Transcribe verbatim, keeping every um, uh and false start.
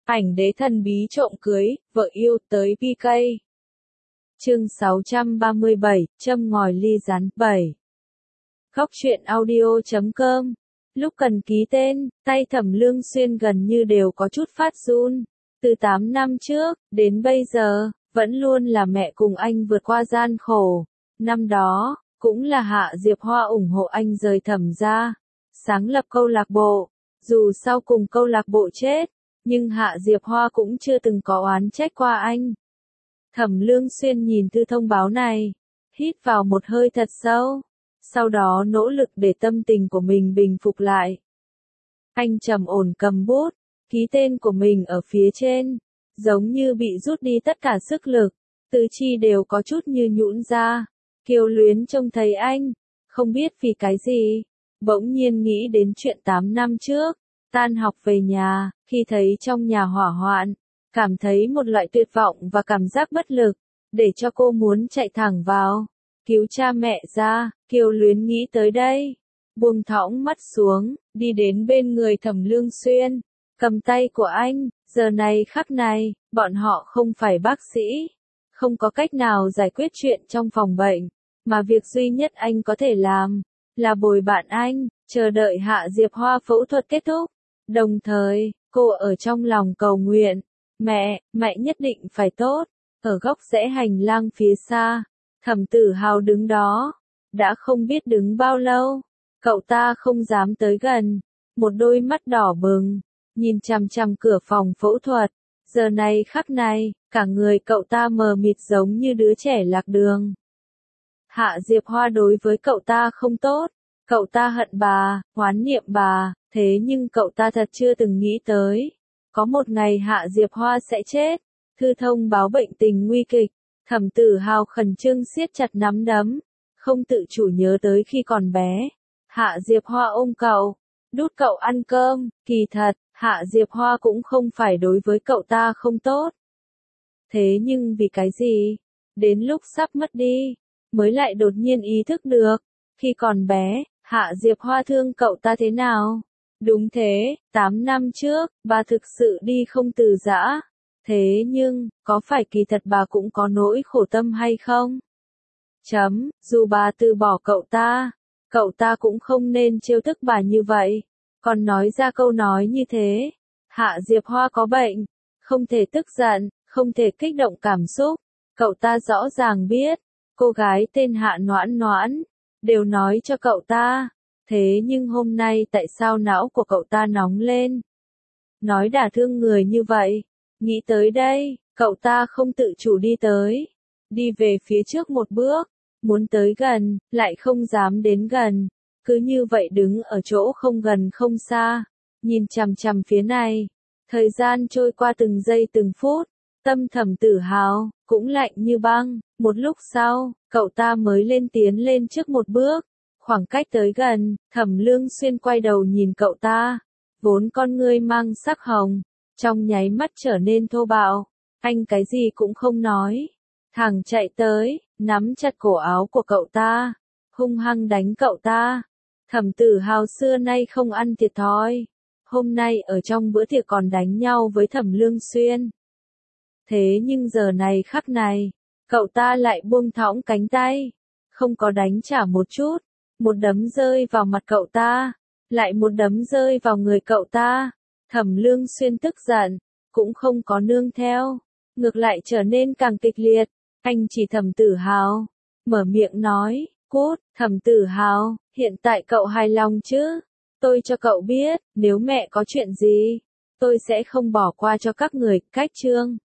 Ảnh đế thần bí trộm cưới, vợ yêu tới pê ca. Chương sáu trăm ba mươi bảy, châm ngòi ly rắn. bảy. Góc truyện audio chấm com. Lúc cần ký tên, tay Thẩm Lương Xuyên gần như đều có chút phát run. Từ tám năm trước, đến bây giờ, vẫn luôn là mẹ cùng anh vượt qua gian khổ. Năm đó, cũng là Hạ Diệp Hoa ủng hộ anh rời Thẩm gia, sáng lập câu lạc bộ. Dù sau cùng câu lạc bộ chết, nhưng Hạ Diệp Hoa cũng chưa từng có oán trách qua anh. Thẩm Lương Xuyên nhìn thư thông báo này, hít vào một hơi thật sâu, sau đó nỗ lực để tâm tình của mình bình phục lại. Anh trầm ổn cầm bút, ký tên của mình ở phía trên, giống như bị rút đi tất cả sức lực, tứ chi đều có chút như nhũn ra. Kiều Luyến trông thấy anh, không biết vì cái gì, bỗng nhiên nghĩ đến chuyện tám năm trước, tan học về nhà, khi thấy trong nhà hỏa hoạn, cảm thấy một loại tuyệt vọng và cảm giác bất lực, để cho cô muốn chạy thẳng vào, cứu cha mẹ ra. Kiều Luyến nghĩ tới đây, buông thõng mắt xuống, đi đến bên người Thẩm Lương Xuyên, cầm tay của anh. Giờ này khắc này, bọn họ không phải bác sĩ, không có cách nào giải quyết chuyện trong phòng bệnh, mà việc duy nhất anh có thể làm, là bồi bạn anh, chờ đợi Hạ Diệp Hoa phẫu thuật kết thúc. Đồng thời, cô ở trong lòng cầu nguyện, mẹ, mẹ nhất định phải tốt. Ở góc rẽ hành lang phía xa, Thẩm Tử Hào đứng đó, đã không biết đứng bao lâu, cậu ta không dám tới gần, một đôi mắt đỏ bừng, nhìn chằm chằm cửa phòng phẫu thuật. Giờ này khắc này, cả người cậu ta mờ mịt giống như đứa trẻ lạc đường. Hạ Diệp Hoa đối với cậu ta không tốt, cậu ta hận bà, oán niệm bà, thế nhưng cậu ta thật chưa từng nghĩ tới, có một ngày Hạ Diệp Hoa sẽ chết. Thư thông báo bệnh tình nguy kịch, Thẩm Tử Hào khẩn trương siết chặt nắm đấm, không tự chủ nhớ tới khi còn bé. Hạ Diệp Hoa ôm cậu, đút cậu ăn cơm, kỳ thật, Hạ Diệp Hoa cũng không phải đối với cậu ta không tốt. Thế nhưng vì cái gì? Đến lúc sắp mất đi, mới lại đột nhiên ý thức được, khi còn bé, Hạ Diệp Hoa thương cậu ta thế nào? Đúng thế, tám năm trước, bà thực sự đi không từ giã. Thế nhưng, có phải kỳ thật bà cũng có nỗi khổ tâm hay không? Chấm, dù bà từ bỏ cậu ta, cậu ta cũng không nên trêu tức bà như vậy. Còn nói ra câu nói như thế, Hạ Diệp Hoa có bệnh, không thể tức giận, không thể kích động cảm xúc. Cậu ta rõ ràng biết, cô gái tên Hạ Noãn Noãn, đều nói cho cậu ta. Thế nhưng hôm nay tại sao não của cậu ta nóng lên? Nói đả thương người như vậy. Nghĩ tới đây, cậu ta không tự chủ đi tới, đi về phía trước một bước, muốn tới gần, lại không dám đến gần, cứ như vậy đứng ở chỗ không gần không xa, nhìn chằm chằm phía này. Thời gian trôi qua từng giây từng phút, tâm Thẩm Tử Hào cũng lạnh như băng. Một lúc sau, cậu ta mới lên tiến lên trước một bước, khoảng cách tới gần. Thẩm Lương Xuyên quay đầu nhìn cậu ta, vốn con ngươi mang sắc hồng, trong nháy mắt trở nên thô bạo. Anh cái gì cũng không nói, thẳng chạy tới, nắm chặt cổ áo của cậu ta, hung hăng đánh cậu ta. Thẩm Tử Hào xưa nay không ăn thiệt thòi, hôm nay ở trong bữa tiệc còn đánh nhau với Thẩm Lương Xuyên. Thế nhưng giờ này khắc này, cậu ta lại buông thõng cánh tay, không có đánh trả một chút, một đấm rơi vào mặt cậu ta, lại một đấm rơi vào người cậu ta. Thẩm Lương Xuyên tức giận, cũng không có nương theo, ngược lại trở nên càng kịch liệt. Anh chỉ Thẩm Tử Hào, mở miệng nói, cút. Thẩm Tử Hào, hiện tại cậu hài lòng chứ? Tôi cho cậu biết, nếu mẹ có chuyện gì, tôi sẽ không bỏ qua cho các người. Cách chương